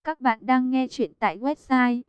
Các bạn đang nghe chuyện tại website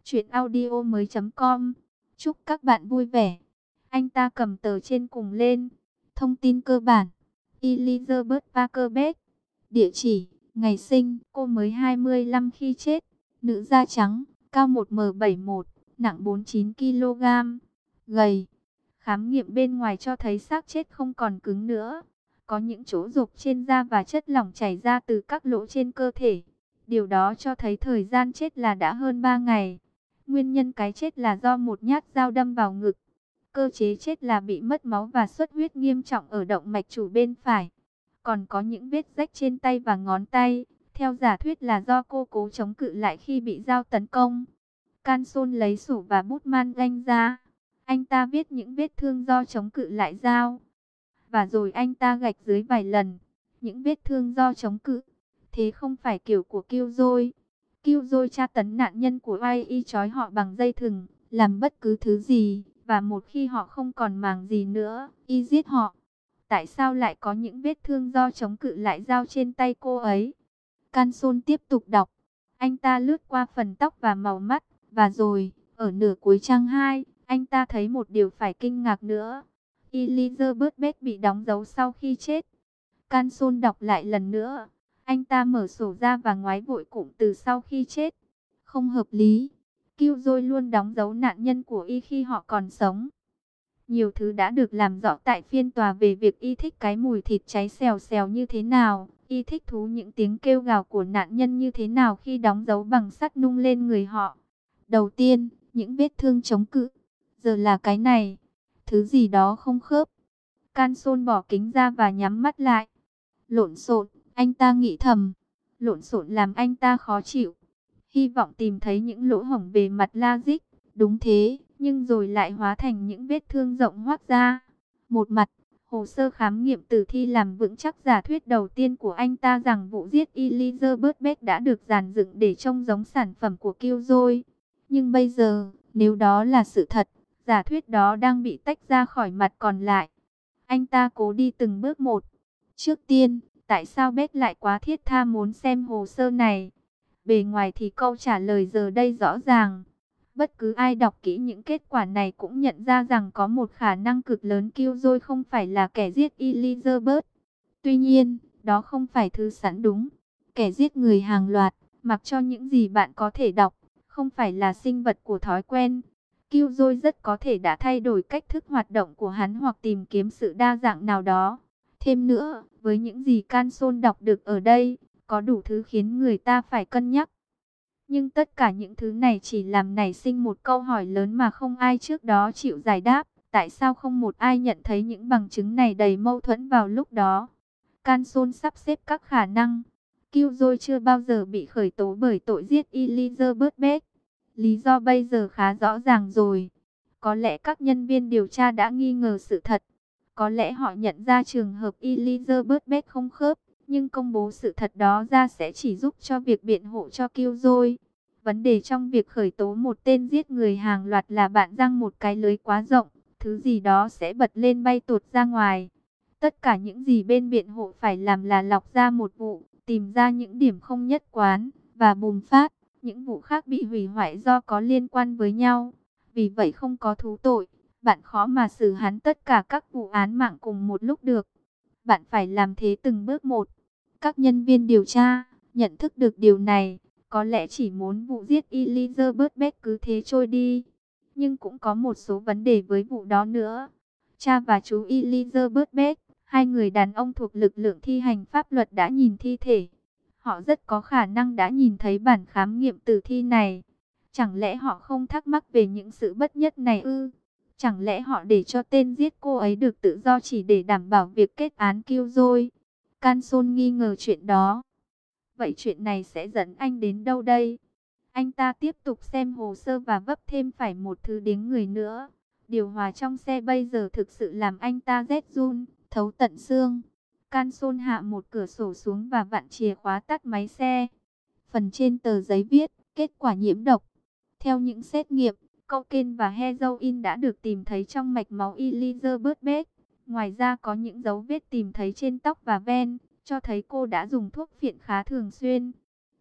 chuyenaudio.com. Chúc các bạn vui vẻ. Anh ta cầm tờ trên cùng lên. Thông tin cơ bản. Elizabeth Parker Best. Địa chỉ, ngày sinh, cô mới 25 khi chết. Nữ da trắng, cao 1m71, nặng 49 kg. Gầy. Khám nghiệm bên ngoài cho thấy xác chết không còn cứng nữa. Có những chỗ rục trên da và chất lỏng chảy ra từ các lỗ trên cơ thể. Điều đó cho thấy thời gian chết là đã hơn 3 ngày. Nguyên nhân cái chết là do một nhát dao đâm vào ngực. Cơ chế chết là bị mất máu và xuất huyết nghiêm trọng ở động mạch chủ bên phải. Còn có những vết rách trên tay và ngón tay. Theo giả thuyết là do cô cố chống cự lại khi bị dao tấn công. Canson lấy sổ và bút man ganh ra. Anh ta viết những vết thương do chống cự lại dao. Và rồi anh ta gạch dưới vài lần. Những vết thương do chống cự. Thế không phải kiểu của Killjoy. Killjoy tra tấn nạn nhân của Y trói họ bằng dây thừng, làm bất cứ thứ gì, và một khi họ không còn màng gì nữa, Y giết họ. Tại sao lại có những vết thương do chống cự lại dao trên tay cô ấy? Canson tiếp tục đọc. Anh ta lướt qua phần tóc và màu mắt, và rồi, ở nửa cuối trang 2, anh ta thấy một điều phải kinh ngạc nữa. Elizabeth Best bị đóng dấu sau khi chết. Canson đọc lại lần nữa. Anh ta mở sổ ra và ngoái vội cụm từ sau khi chết. Không hợp lý. Killjoy luôn đóng dấu nạn nhân của Y khi họ còn sống. Nhiều thứ đã được làm rõ tại phiên tòa về việc Y thích cái mùi thịt cháy xèo xèo như thế nào. Y thích thú những tiếng kêu gào của nạn nhân như thế nào khi đóng dấu bằng sắt nung lên người họ. Đầu tiên, những vết thương chống cự. Giờ là cái này. Thứ gì đó không khớp. Canson bỏ kính ra và nhắm mắt lại. Lộn xộn, anh ta nghĩ thầm. Lộn xộn làm anh ta khó chịu. Hy vọng tìm thấy những lỗ hổng về mặt logic. Đúng thế, nhưng rồi lại hóa thành những vết thương rộng hoác ra. Một mặt, hồ sơ khám nghiệm tử thi làm vững chắc giả thuyết đầu tiên của anh ta rằng vụ giết Elizabeth Best đã được dàn dựng để trông giống sản phẩm của Killjoy. Nhưng bây giờ, nếu đó là sự thật, giả thuyết đó đang bị tách ra khỏi mặt còn lại. Anh ta cố đi từng bước một. Trước tiên, tại sao Best lại quá thiết tha muốn xem hồ sơ này? Bề ngoài thì câu trả lời giờ đây rõ ràng. Bất cứ ai đọc kỹ những kết quả này cũng nhận ra rằng có một khả năng cực lớn Killjoy không phải là kẻ giết Elizabeth. Tuy nhiên, đó không phải thứ sẵn đúng. Kẻ giết người hàng loạt, mặc cho những gì bạn có thể đọc, không phải là sinh vật của thói quen. Killjoy rất có thể đã thay đổi cách thức hoạt động của hắn hoặc tìm kiếm sự đa dạng nào đó. Thêm nữa, với những gì Canson đọc được ở đây, có đủ thứ khiến người ta phải cân nhắc. Nhưng tất cả những thứ này chỉ làm nảy sinh một câu hỏi lớn mà không ai trước đó chịu giải đáp. Tại sao không một ai nhận thấy những bằng chứng này đầy mâu thuẫn vào lúc đó? Canson sắp xếp các khả năng. Killjoy chưa bao giờ bị khởi tố bởi tội giết Elizabeth Best. Lý do bây giờ khá rõ ràng rồi. Có lẽ các nhân viên điều tra đã nghi ngờ sự thật. Có lẽ họ nhận ra trường hợp Elizabeth Best không khớp. Nhưng công bố sự thật đó ra sẽ chỉ giúp cho việc biện hộ cho Killjoy. Vấn đề trong việc khởi tố một tên giết người hàng loạt là bạn giăng một cái lưới quá rộng. Thứ gì đó sẽ bật lên bay tụt ra ngoài. Tất cả những gì bên biện hộ phải làm là lọc ra một vụ, tìm ra những điểm không nhất quán, và bùng phát, những vụ khác bị hủy hoại do có liên quan với nhau. Vì vậy không có thú tội, bạn khó mà xử hắn tất cả các vụ án mạng cùng một lúc được. Bạn phải làm thế từng bước một. Các nhân viên điều tra nhận thức được điều này, có lẽ chỉ muốn vụ giết Elizabeth Best cứ thế trôi đi. Nhưng cũng có một số vấn đề với vụ đó nữa. Cha và chú Elizabeth Best, hai người đàn ông thuộc lực lượng thi hành pháp luật đã nhìn thi thể. Họ rất có khả năng đã nhìn thấy bản khám nghiệm tử thi này. Chẳng lẽ họ không thắc mắc về những sự bất nhất này ư? Chẳng lẽ họ để cho tên giết cô ấy được tự do chỉ để đảm bảo việc kết án Killjoy? Canson nghi ngờ chuyện đó. Vậy chuyện này sẽ dẫn anh đến đâu đây? Anh ta tiếp tục xem hồ sơ và vấp thêm phải một thứ điếng người nữa. Điều hòa trong xe bây giờ thực sự làm anh ta rét run, thấu tận xương. Canson hạ một cửa sổ xuống và vặn chìa khóa tắt máy xe. Phần trên tờ giấy viết, kết quả nhiễm độc. Theo những xét nghiệm, cocaine và heroin đã được tìm thấy trong mạch máu Elizabeth Best. Ngoài ra có những dấu vết tìm thấy trên tóc và ven, cho thấy cô đã dùng thuốc phiện khá thường xuyên.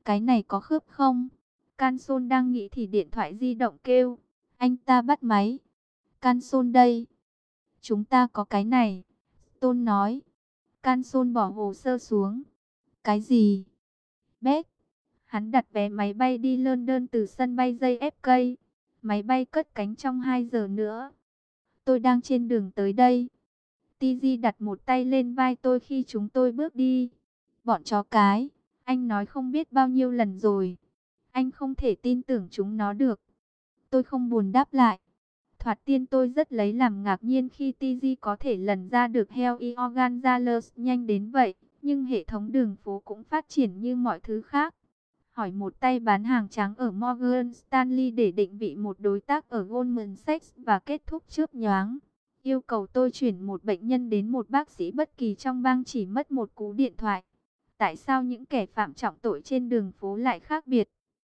Cái này có khớp không? Canson đang nghĩ thì điện thoại di động kêu. Anh ta bắt máy. Canson đây. Chúng ta có cái này. Tôn nói. Canson bỏ hồ sơ xuống. Cái gì? Beck. Hắn đặt vé máy bay đi London từ sân bay JFK. Máy bay cất cánh trong 2 giờ nữa. Tôi đang trên đường tới đây. TG đặt một tay lên vai tôi khi chúng tôi bước đi. Bọn chó cái. Anh nói không biết bao nhiêu lần rồi. Anh không thể tin tưởng chúng nó được. Tôi không buồn đáp lại. Thoạt tiên tôi rất lấy làm ngạc nhiên khi TG có thể lần ra được Helio Gonzalez nhanh đến vậy. Nhưng hệ thống đường phố cũng phát triển như mọi thứ khác. Hỏi một tay bán hàng trắng ở Morgan Stanley để định vị một đối tác ở Goldman Sachs và kết thúc chớp nhoáng. Yêu cầu tôi chuyển một bệnh nhân đến một bác sĩ bất kỳ trong bang chỉ mất một cú điện thoại. Tại sao những kẻ phạm trọng tội trên đường phố lại khác biệt?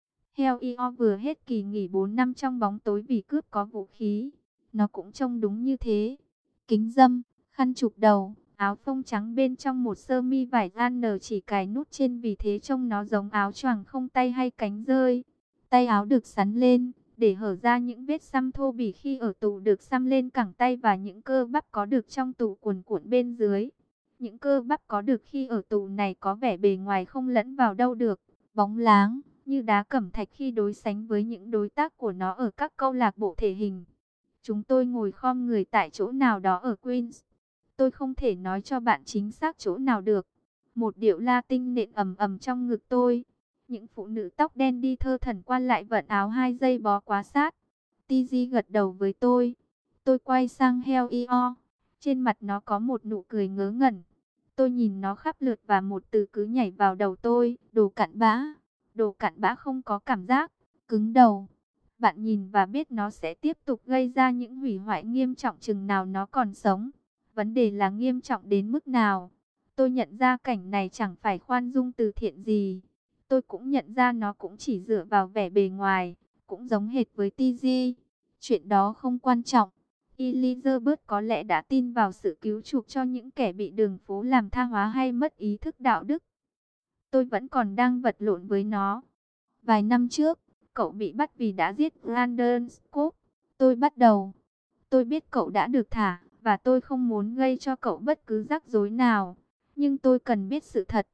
Helio vừa hết kỳ nghỉ 4 năm trong bóng tối vì cướp có vũ khí. Nó cũng trông đúng như thế. Kính râm, khăn chụp đầu, áo phông trắng bên trong một sơ mi vải gan nở chỉ cài nút trên, vì thế trông nó giống áo choàng không tay hay cánh rơi. Tay áo được xắn lên, để hở ra những vết xăm thô bỉ khi ở tù được xăm lên cẳng tay và những cơ bắp có được trong tù cuồn cuộn bên dưới. Những cơ bắp có được khi ở tù này có vẻ bề ngoài không lẫn vào đâu được, bóng láng, như đá cẩm thạch khi đối sánh với những đối tác của nó ở các câu lạc bộ thể hình. Chúng tôi ngồi khom người tại chỗ nào đó ở Queens. Tôi không thể nói cho bạn chính xác chỗ nào được. Một điệu Latin nện ầm ầm trong ngực tôi. Những phụ nữ tóc đen đi thơ thẩn qua lại vận áo 2 giây bó quá sát. TG gật đầu với tôi. Tôi quay sang Helio. Trên mặt nó có một nụ cười ngớ ngẩn. Tôi nhìn nó khắp lượt và một từ cứ nhảy vào đầu tôi. Đồ cặn bã. Đồ cặn bã không có cảm giác. Cứng đầu. Bạn nhìn và biết nó sẽ tiếp tục gây ra những hủy hoại nghiêm trọng chừng nào nó còn sống. Vấn đề là nghiêm trọng đến mức nào. Tôi nhận ra cảnh này chẳng phải khoan dung từ thiện gì. Tôi cũng nhận ra nó cũng chỉ dựa vào vẻ bề ngoài. Cũng giống hệt với TG. Chuyện đó không quan trọng. Elizabeth có lẽ đã tin vào sự cứu chuộc cho những kẻ bị đường phố làm tha hóa hay mất ý thức đạo đức. Tôi vẫn còn đang vật lộn với nó. Vài năm trước, cậu bị bắt vì đã giết Brandon Scott. Tôi bắt đầu. Tôi biết cậu đã được thả, và tôi không muốn gây cho cậu bất cứ rắc rối nào. Nhưng tôi cần biết sự thật.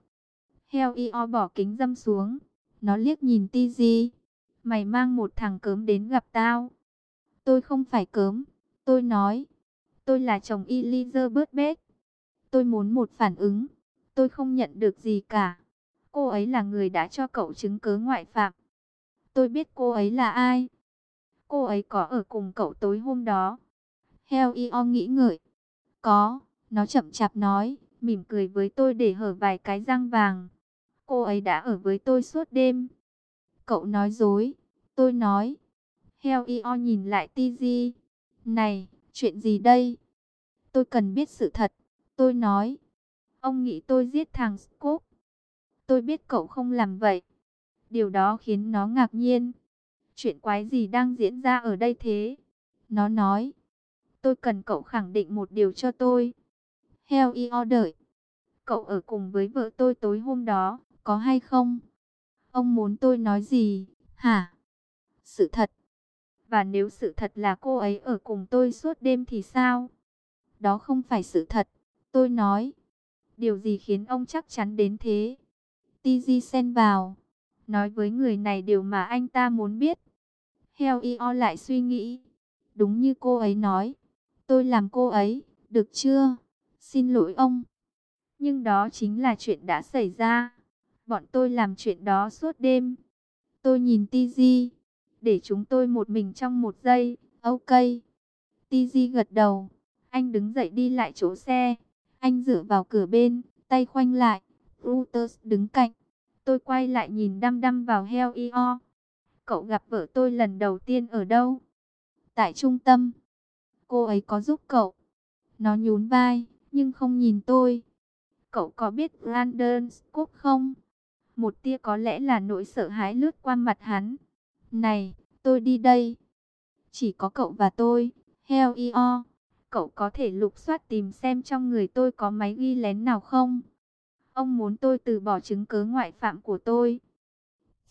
Helio bỏ kính râm xuống. Nó liếc nhìn TG. Mày mang một thằng cớm đến gặp tao. Tôi không phải cớm. Tôi nói. Tôi là chồng Elizabeth Beck. Tôi muốn một phản ứng. Tôi không nhận được gì cả. Cô ấy là người đã cho cậu chứng cớ ngoại phạm. Tôi biết cô ấy là ai. Cô ấy có ở cùng cậu tối hôm đó. Helio nghĩ ngợi. Có, nó chậm chạp nói, mỉm cười với tôi để hở vài cái răng vàng. Cô ấy đã ở với tôi suốt đêm. Cậu nói dối. Tôi nói. Helio nhìn lại TG. Này, chuyện gì đây? Tôi cần biết sự thật. Tôi nói. Ông nghĩ tôi giết thằng Scott. Tôi biết cậu không làm vậy. Điều đó khiến nó ngạc nhiên. Chuyện quái gì đang diễn ra ở đây thế? Nó nói. Tôi cần cậu khẳng định một điều cho tôi. Helio đợi. Cậu ở cùng với vợ tôi tối hôm đó, có hay không? Ông muốn tôi nói gì? Hả? Sự thật. Và nếu sự thật là cô ấy ở cùng tôi suốt đêm thì sao? Đó không phải sự thật. Tôi nói. Điều gì khiến ông chắc chắn đến thế? TG xen vào. Nói với người này điều mà anh ta muốn biết. Helio lại suy nghĩ. Đúng như cô ấy nói. Tôi làm cô ấy, được chưa? Xin lỗi ông. Nhưng đó chính là chuyện đã xảy ra. Bọn tôi làm chuyện đó suốt đêm. Tôi nhìn TG. Để chúng tôi một mình trong một giây. Ok. TG gật đầu. Anh đứng dậy đi lại chỗ xe. Anh dựa vào cửa bên, tay khoanh lại. Reuters đứng cạnh. Tôi quay lại nhìn đăm đăm vào Helio. Cậu gặp vợ tôi lần đầu tiên ở đâu? Tại trung tâm. Cô ấy có giúp cậu? Nó nhún vai, nhưng không nhìn tôi. Cậu có biết Brandon Scott không? Một tia có lẽ là nỗi sợ hãi lướt qua mặt hắn. Này, tôi đi đây. Chỉ có cậu và tôi. Helio, cậu có thể lục soát tìm xem trong người tôi có máy ghi lén nào không? Ông muốn tôi từ bỏ chứng cớ ngoại phạm của tôi.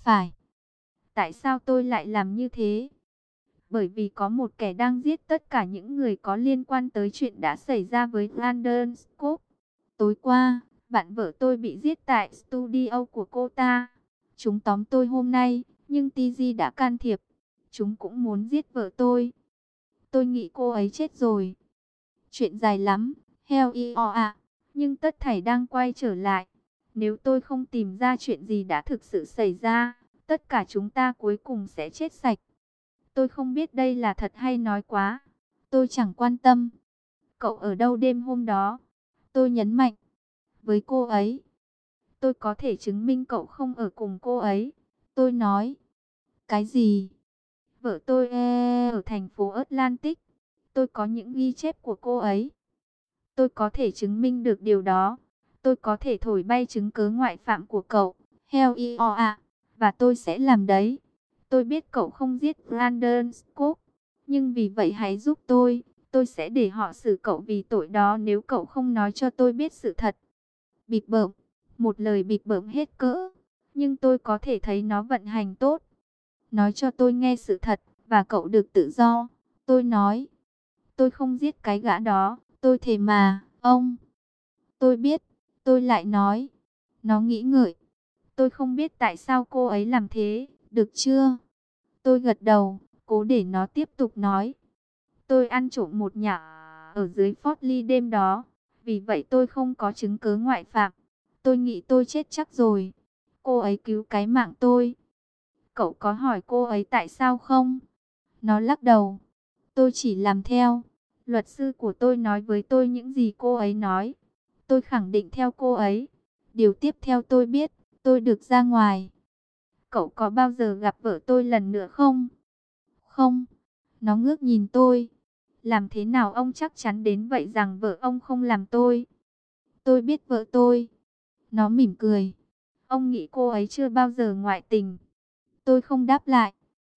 Phải. Tại sao tôi lại làm như thế? Bởi vì có một kẻ đang giết tất cả những người có liên quan tới chuyện đã xảy ra với Brandon Scott. Tối qua, bạn vợ tôi bị giết tại studio của cô ta. Chúng tóm tôi hôm nay, nhưng TG đã can thiệp. Chúng cũng muốn giết vợ tôi. Tôi nghĩ cô ấy chết rồi. Chuyện dài lắm, hell ạ. Nhưng tất thảy đang quay trở lại. Nếu tôi không tìm ra chuyện gì đã thực sự xảy ra, tất cả chúng ta cuối cùng sẽ chết sạch. Tôi không biết đây là thật hay nói quá. Tôi chẳng quan tâm. Cậu ở đâu đêm hôm đó? Tôi nhấn mạnh. Với cô ấy. Tôi có thể chứng minh cậu không ở cùng cô ấy. Tôi nói. Cái gì? Vợ tôi ở thành phố Atlantic. Tôi có những ghi chép của cô ấy. Tôi có thể chứng minh được điều đó. Tôi có thể thổi bay chứng cứ ngoại phạm của cậu. Hell yeah. Và tôi sẽ làm đấy. Tôi biết cậu không giết Brandon Scott. Nhưng vì vậy hãy giúp tôi. Tôi sẽ để họ xử cậu vì tội đó nếu cậu không nói cho tôi biết sự thật. Bịp bợm. Một lời bịp bợm hết cỡ. Nhưng tôi có thể thấy nó vận hành tốt. Nói cho tôi nghe sự thật. Và cậu được tự do. Tôi nói. Tôi không giết cái gã đó. Tôi thề mà, ông. Tôi biết. Tôi lại nói. Nó nghĩ ngợi. Tôi không biết tại sao cô ấy làm thế. Được chưa? Tôi gật đầu. Cố để nó tiếp tục nói. Tôi ăn trộm một nhà ở dưới Fort Lee đêm đó. Vì vậy tôi không có chứng cứ ngoại phạm. Tôi nghĩ tôi chết chắc rồi. Cô ấy cứu cái mạng tôi. Cậu có hỏi cô ấy tại sao không? Nó lắc đầu. Tôi chỉ làm theo. Luật sư của tôi nói với tôi những gì cô ấy nói. Tôi khẳng định theo cô ấy. Điều tiếp theo tôi biết, tôi được ra ngoài. Cậu có bao giờ gặp vợ tôi lần nữa không? Không. Nó ngước nhìn tôi. Làm thế nào ông chắc chắn đến vậy rằng vợ ông không làm tôi? Tôi biết vợ tôi. Nó mỉm cười. Ông nghĩ cô ấy chưa bao giờ ngoại tình. Tôi không đáp lại.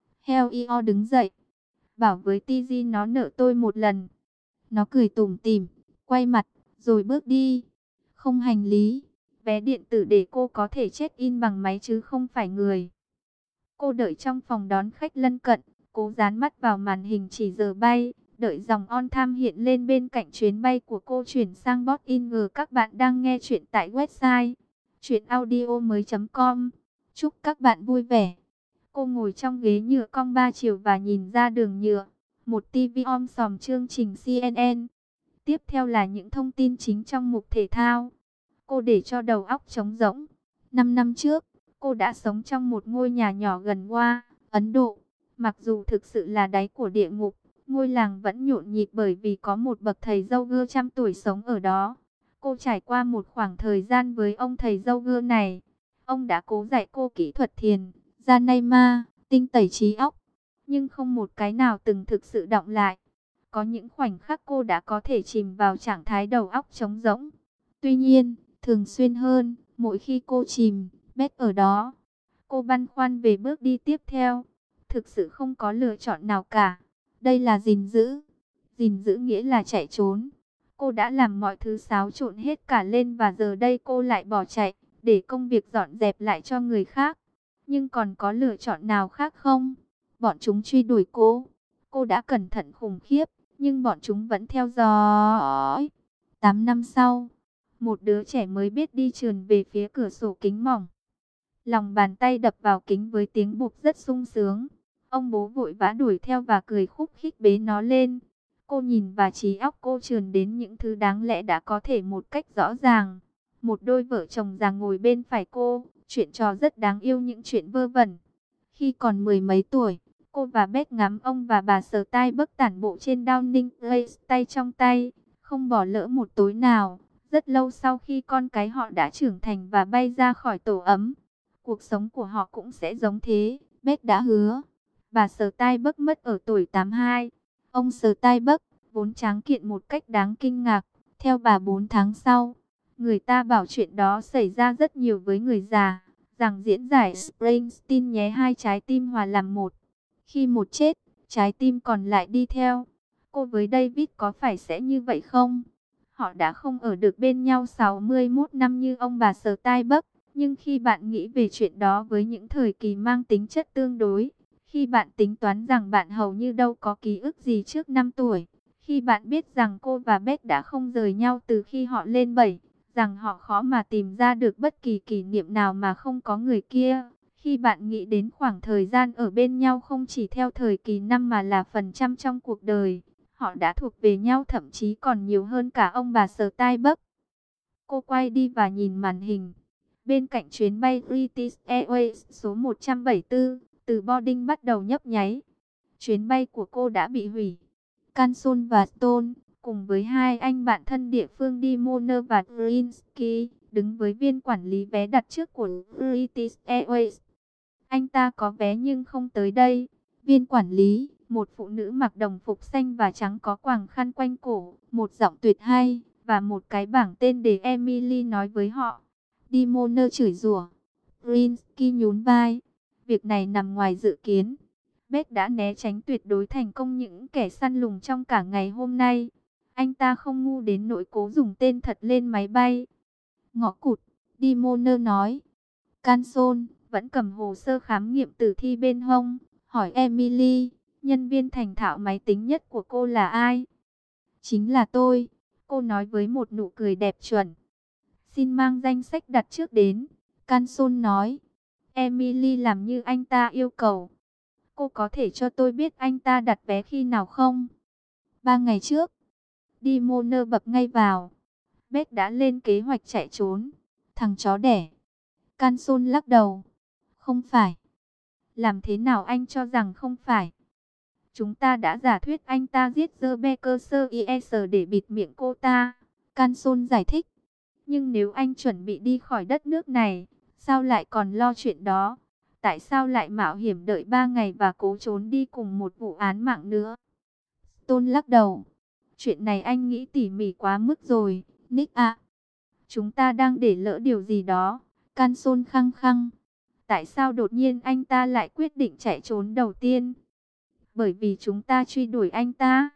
Heo đứng dậy. Bảo với TG nó nợ tôi một lần. Nó cười tủm tỉm, quay mặt, rồi bước đi. Không hành lý. Vé điện tử để cô có thể check-in bằng máy chứ không phải người. Cô đợi trong phòng đón khách lân cận, cố dán mắt vào màn hình chỉ giờ bay, đợi dòng on time hiện lên bên cạnh chuyến bay của cô chuyển sang bot in ngờ các bạn đang nghe chuyện tại website chuyenaudio.com. Chúc các bạn vui vẻ. Cô ngồi trong ghế nhựa cong 3 chiều và nhìn ra đường nhựa. Một TV om sòm chương trình CNN. Tiếp theo là những thông tin chính trong mục thể thao. Cô để cho đầu óc trống rỗng. 5 năm trước, cô đã sống trong một ngôi nhà nhỏ gần Goa, Ấn Độ. Mặc dù thực sự là đáy của địa ngục, ngôi làng vẫn nhộn nhịp bởi vì có một bậc thầy dâu gơ trăm tuổi sống ở đó. Cô trải qua một khoảng thời gian với ông thầy dâu gơ này. Ông đã cố dạy cô kỹ thuật thiền, Pranayama, tinh tẩy trí óc. Nhưng không một cái nào từng thực sự đọng lại. Có những khoảnh khắc cô đã có thể chìm vào trạng thái đầu óc trống rỗng. Tuy nhiên, thường xuyên hơn, mỗi khi cô chìm, Beth ở đó. Cô băn khoăn về bước đi tiếp theo. Thực sự không có lựa chọn nào cả. Đây là gìn giữ. Gìn giữ nghĩa là chạy trốn. Cô đã làm mọi thứ xáo trộn hết cả lên và giờ đây cô lại bỏ chạy, để công việc dọn dẹp lại cho người khác. Nhưng còn có lựa chọn nào khác không? Bọn chúng truy đuổi cô. Cô đã cẩn thận khủng khiếp, nhưng bọn chúng vẫn theo dõi. 8 năm sau, một đứa trẻ mới biết đi trườn về phía cửa sổ kính mỏng. Lòng bàn tay đập vào kính với tiếng bụp rất sung sướng. Ông bố vội vã đuổi theo và cười khúc khích bế nó lên. Cô nhìn và trí óc cô trườn đến những thứ đáng lẽ đã có thể một cách rõ ràng. Một đôi vợ chồng già ngồi bên phải cô, chuyện trò rất đáng yêu, những chuyện vơ vẩn. Khi còn mười mấy tuổi, cô và Beth ngắm ông và bà sờ tai bấc tản bộ trên Downing Place tay trong tay, không bỏ lỡ một tối nào. Rất lâu sau khi con cái họ đã trưởng thành và bay ra khỏi tổ ấm, cuộc sống của họ cũng sẽ giống thế, Beth đã hứa. Bà sờ tai bấc mất ở tuổi 82. Ông sờ tai bấc, vốn tráng kiện một cách đáng kinh ngạc, theo bà 4 tháng sau. Người ta bảo chuyện đó xảy ra rất nhiều với người già, rằng diễn giải Springsteen nhé hai trái tim hòa làm một. Khi một chết, trái tim còn lại đi theo. Cô với David có phải sẽ như vậy không? Họ đã không ở được bên nhau 61 năm như ông bà sờ tai bấc, Nhưng khi bạn nghĩ về chuyện đó với những thời kỳ mang tính chất tương đối, khi bạn tính toán rằng bạn hầu như đâu có ký ức gì trước 5 tuổi, khi bạn biết rằng cô và Beth đã không rời nhau từ khi họ lên 7, rằng họ khó mà tìm ra được bất kỳ kỷ niệm nào mà không có người kia, khi bạn nghĩ đến khoảng thời gian ở bên nhau không chỉ theo thời kỳ năm mà là phần trăm trong cuộc đời, họ đã thuộc về nhau thậm chí còn nhiều hơn cả ông bà Starbucks. Cô quay đi và nhìn màn hình. Bên cạnh chuyến bay British Airways số 174, từ boarding bắt đầu nhấp nháy. Chuyến bay của cô đã bị hủy. Canson và Stone, cùng với hai anh bạn thân địa phương Dimoner và Drinsky, đứng với viên quản lý vé đặt trước của British Airways. Anh ta có vé nhưng không tới đây. Viên quản lý, một phụ nữ mặc đồng phục xanh và trắng có quàng khăn quanh cổ, một giọng tuyệt hay, và một cái bảng tên để Emily nói với họ. Dimoner chửi rủa. Drinsky nhún vai. Việc này nằm ngoài dự kiến. Beth đã né tránh tuyệt đối thành công những kẻ săn lùng trong cả ngày hôm nay. Anh ta không ngu đến nỗi cố dùng tên thật lên máy bay. Ngõ cụt, Dimoner nói. Canson vẫn cầm hồ sơ khám nghiệm tử thi bên hông, hỏi Emily, nhân viên thành thạo máy tính nhất của cô là ai? Chính là tôi, cô nói với một nụ cười đẹp chuẩn. Xin mang danh sách đặt trước đến, Canson nói. Emily làm như anh ta yêu cầu. Cô có thể cho tôi biết anh ta đặt vé khi nào không? 3 ngày trước. Dimoner bập ngay vào. Beth đã lên kế hoạch chạy trốn. Thằng chó đẻ. Canson lắc đầu. Không phải. Làm thế nào anh cho rằng không phải? Chúng ta đã giả thuyết anh ta giết Rebecca Sears để bịt miệng cô ta. Canson giải thích. Nhưng nếu anh chuẩn bị đi khỏi đất nước này, sao lại còn lo chuyện đó? Tại sao lại mạo hiểm đợi 3 ngày và cố trốn đi cùng một vụ án mạng nữa? Stone lắc đầu. Chuyện này anh nghĩ tỉ mỉ quá mức rồi, Nick ạ. Chúng ta đang để lỡ điều gì đó. Canson khăng khăng. Tại sao đột nhiên anh ta lại quyết định chạy trốn đầu tiên? Bởi vì chúng ta truy đuổi anh ta.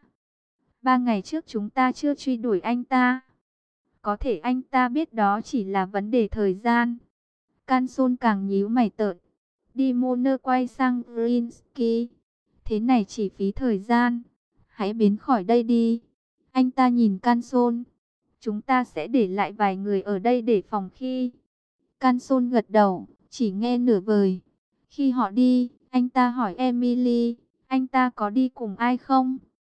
3 ngày trước chúng ta chưa truy đuổi anh ta. Có thể anh ta biết đó chỉ là vấn đề thời gian. Canson càng nhíu mày tợn. Dimoner quay sang Grinsky. Thế này chỉ phí thời gian. Hãy biến khỏi đây đi. Anh ta nhìn Canson. Chúng ta sẽ để lại vài người ở đây để phòng khi. Canson gật đầu, chỉ nghe nửa vời. Khi họ đi, anh ta hỏi Emily, anh ta có đi cùng ai không?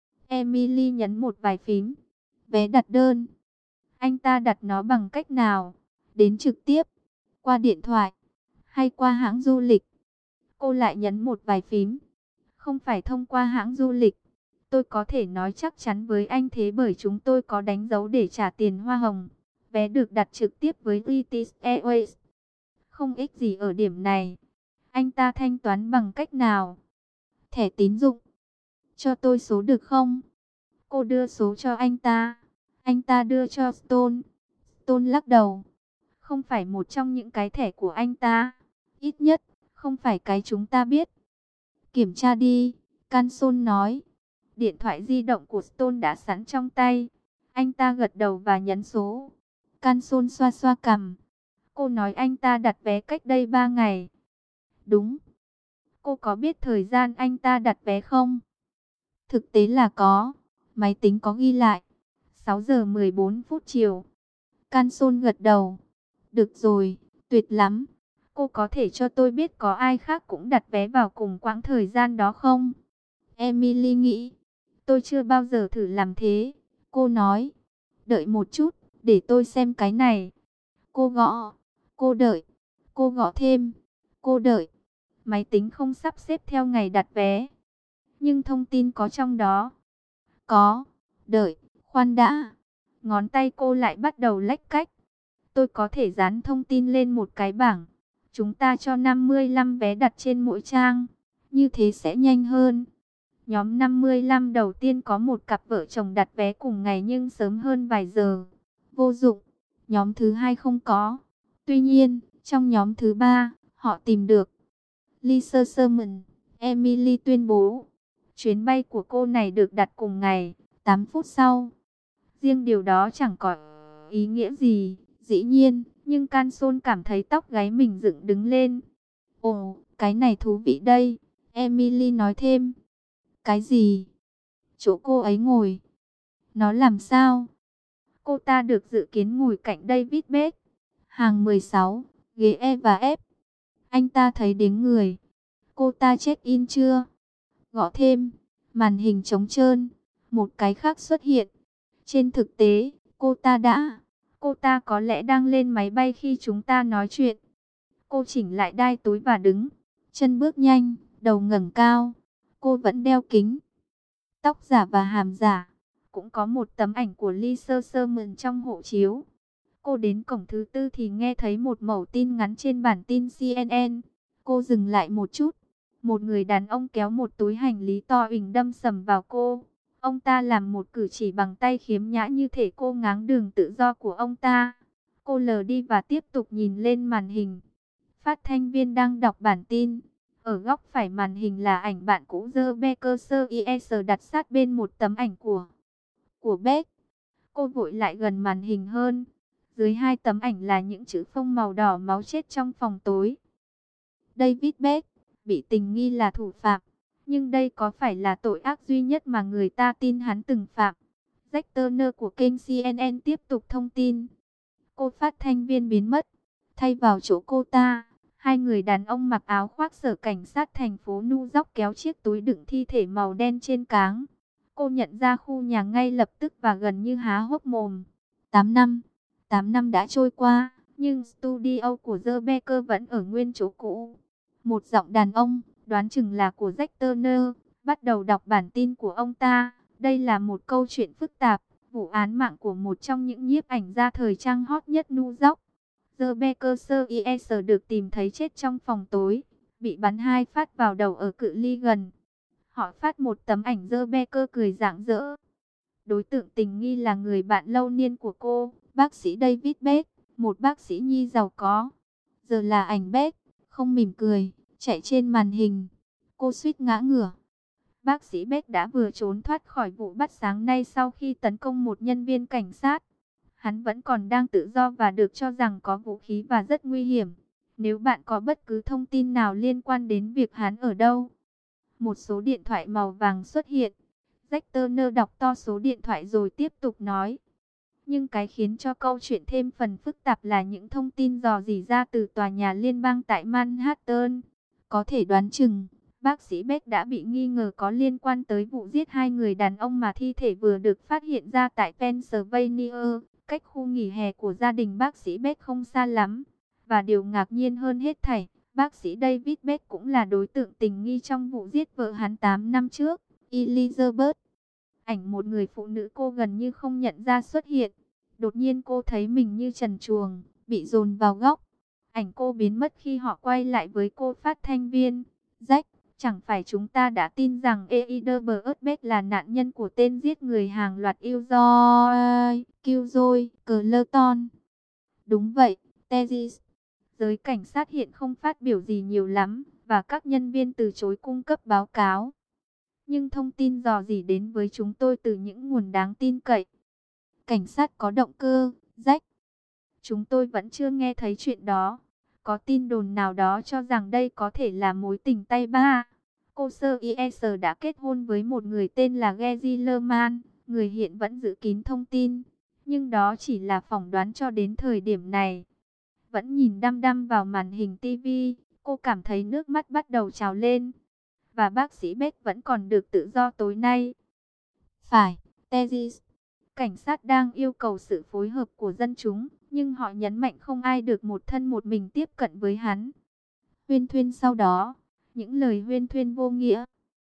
Emily nhấn một vài phím. Vé đặt đơn. Anh ta đặt nó bằng cách nào? Đến trực tiếp, qua điện thoại, hay qua hãng du lịch? Cô lại nhấn một vài phím. Không phải thông qua hãng du lịch. Tôi có thể nói chắc chắn với anh thế bởi chúng tôi có đánh dấu để trả tiền hoa hồng. Vé được đặt trực tiếp với British Airways. Không ích gì ở điểm này. Anh ta thanh toán bằng cách nào? Thẻ tín dụng. Cho tôi số được không? Cô đưa số cho anh ta. Anh ta đưa cho Stone. Stone lắc đầu. Không phải một trong những cái thẻ của anh ta. Ít nhất, không phải cái chúng ta biết. Kiểm tra đi, Canson nói. Điện thoại di động của Stone đã sẵn trong tay. Anh ta gật đầu và nhấn số. Canson xoa xoa cằm. Cô nói anh ta đặt vé cách đây 3 ngày. Đúng. Cô có biết thời gian anh ta đặt vé không? Thực tế là có. Máy tính có ghi lại. 6 giờ 14 phút chiều. Canson gật đầu. Được rồi, tuyệt lắm. Cô có thể cho tôi biết có ai khác cũng đặt vé vào cùng quãng thời gian đó không? Emily nghĩ. Tôi chưa bao giờ thử làm thế. Cô nói. Đợi một chút, để tôi xem cái này. Cô gõ. Cô đợi. Cô gõ thêm. Cô đợi. Máy tính không sắp xếp theo ngày đặt vé. Nhưng thông tin có trong đó. Có. Đợi. Khoan đã. Ngón tay cô lại bắt đầu lách cách. Tôi có thể dán thông tin lên một cái bảng. Chúng ta cho 55 vé đặt trên mỗi trang. Như thế sẽ nhanh hơn. Nhóm 55 đầu tiên có một cặp vợ chồng đặt vé cùng ngày nhưng sớm hơn vài giờ. Vô dụng. Nhóm thứ hai không có. Tuy nhiên, trong nhóm thứ ba, họ tìm được. Lisa Sherman, Emily tuyên bố. Chuyến bay của cô này được đặt cùng ngày, 8 phút sau. Riêng điều đó chẳng có ý nghĩa gì. Dĩ nhiên, Nhưng Can Son cảm thấy tóc gáy mình dựng đứng lên. Ồ, cái này thú vị đây, Emily nói thêm. Cái gì? Chỗ cô ấy ngồi. Nó làm sao? Cô ta được dự kiến ngồi cạnh David Beckham. Hàng 16, ghế E và F. Anh ta thấy đến người. Cô ta check-in chưa? Gõ thêm. Màn hình trống trơn. Một cái khác xuất hiện. Trên thực tế, Cô ta có lẽ đang lên máy bay khi chúng ta nói chuyện. Cô chỉnh lại đai túi và đứng. Chân bước nhanh, đầu ngẩng cao. Cô vẫn đeo kính. Tóc giả và hàm giả. Cũng có một tấm ảnh của Lee Sherman trong hộ chiếu. Cô đến cổng thứ tư thì nghe thấy một mẩu tin ngắn trên bản tin CNN. Cô dừng lại một chút. Một người đàn ông kéo một túi hành lý to ình đâm sầm vào cô. Ông ta làm một cử chỉ bằng tay khiếm nhã như thể cô ngáng đường tự do của ông ta. Cô lờ đi và tiếp tục nhìn lên màn hình. Phát thanh viên đang đọc bản tin. Ở góc phải màn hình là ảnh bạn cũ Rebecca Ies đặt sát bên một tấm ảnh của Beck. Cô vội lại gần màn hình hơn. Dưới hai tấm ảnh là những chữ phông màu đỏ máu chết trong phòng tối. David Beck bị tình nghi là thủ phạm. Nhưng đây có phải là tội ác duy nhất mà người ta tin hắn từng phạm? Jack Turner của kênh CNN tiếp tục thông tin. Cô phát thanh viên biến mất. Thay vào chỗ cô ta, hai người đàn ông mặc áo khoác sở cảnh sát thành phố New York kéo chiếc túi đựng thi thể màu đen trên cáng. Cô nhận ra khu nhà ngay lập tức và gần như há hốc mồm. 8 năm đã trôi qua, nhưng studio của The Becker vẫn ở nguyên chỗ cũ. Một giọng đàn ông, đoán chừng là của Jack Turner, bắt đầu đọc bản tin của ông ta. Đây là một câu chuyện phức tạp, vụ án mạng của một trong những nhiếp ảnh gia thời trang hot nhất New York. Rebecca Ies được tìm thấy chết trong phòng tối, bị bắn 2 phát vào đầu ở cự ly gần. Họ phát một tấm ảnh Rebecca cười rạng rỡ. Đối tượng tình nghi là người bạn lâu niên của cô, bác sĩ David Beck, một bác sĩ nhi giàu có. Giờ là ảnh Beck, không mỉm cười, chạy trên màn hình. Cô suýt ngã ngửa. Bác sĩ Beck đã vừa trốn thoát khỏi vụ bắt sáng nay sau khi tấn công một nhân viên cảnh sát. Hắn vẫn còn đang tự do và được cho rằng có vũ khí và rất nguy hiểm. Nếu bạn có bất cứ thông tin nào liên quan đến việc hắn ở đâu. Một số điện thoại màu vàng xuất hiện. Jack Turner đọc to số điện thoại rồi tiếp tục nói. Nhưng cái khiến cho câu chuyện thêm phần phức tạp là những thông tin dò dỉ ra từ tòa nhà liên bang tại Manhattan. Có thể đoán chừng, bác sĩ Beck đã bị nghi ngờ có liên quan tới vụ giết hai người đàn ông mà thi thể vừa được phát hiện ra tại Pennsylvania, cách khu nghỉ hè của gia đình bác sĩ Beck không xa lắm. Và điều ngạc nhiên hơn hết thảy, bác sĩ David Beck cũng là đối tượng tình nghi trong vụ giết vợ hắn 8 năm trước, Elizabeth. Ảnh một người phụ nữ cô gần như không nhận ra xuất hiện. Đột nhiên cô thấy mình như trần truồng, bị dồn vào góc. Ảnh cô biến mất khi họ quay lại với cô phát thanh viên. Jack, chẳng phải chúng ta đã tin rằng Elizabeth Beck là nạn nhân của tên giết người hàng loạt Killjoy Clayton. Đúng vậy, Tezis. Giới cảnh sát hiện không phát biểu gì nhiều lắm, và các nhân viên từ chối cung cấp báo cáo. Nhưng thông tin dò dỉ đến với chúng tôi từ những nguồn đáng tin cậy. Cảnh sát có động cơ, Jack. Chúng tôi vẫn chưa nghe thấy chuyện đó. Có tin đồn nào đó cho rằng đây có thể là mối tình tay ba. Cô Sơ Ies đã kết hôn với một người tên là Gary Lerman, người hiện vẫn giữ kín thông tin. Nhưng đó chỉ là phỏng đoán cho đến thời điểm này. Vẫn nhìn đăm đăm vào màn hình TV, cô cảm thấy nước mắt bắt đầu trào lên. Và bác sĩ Beck vẫn còn được tự do tối nay. Phải, Tezis. Cảnh sát đang yêu cầu sự phối hợp của dân chúng, nhưng họ nhấn mạnh không ai được một thân một mình tiếp cận với hắn. Huyên thuyên sau đó, những lời huyên thuyên vô nghĩa,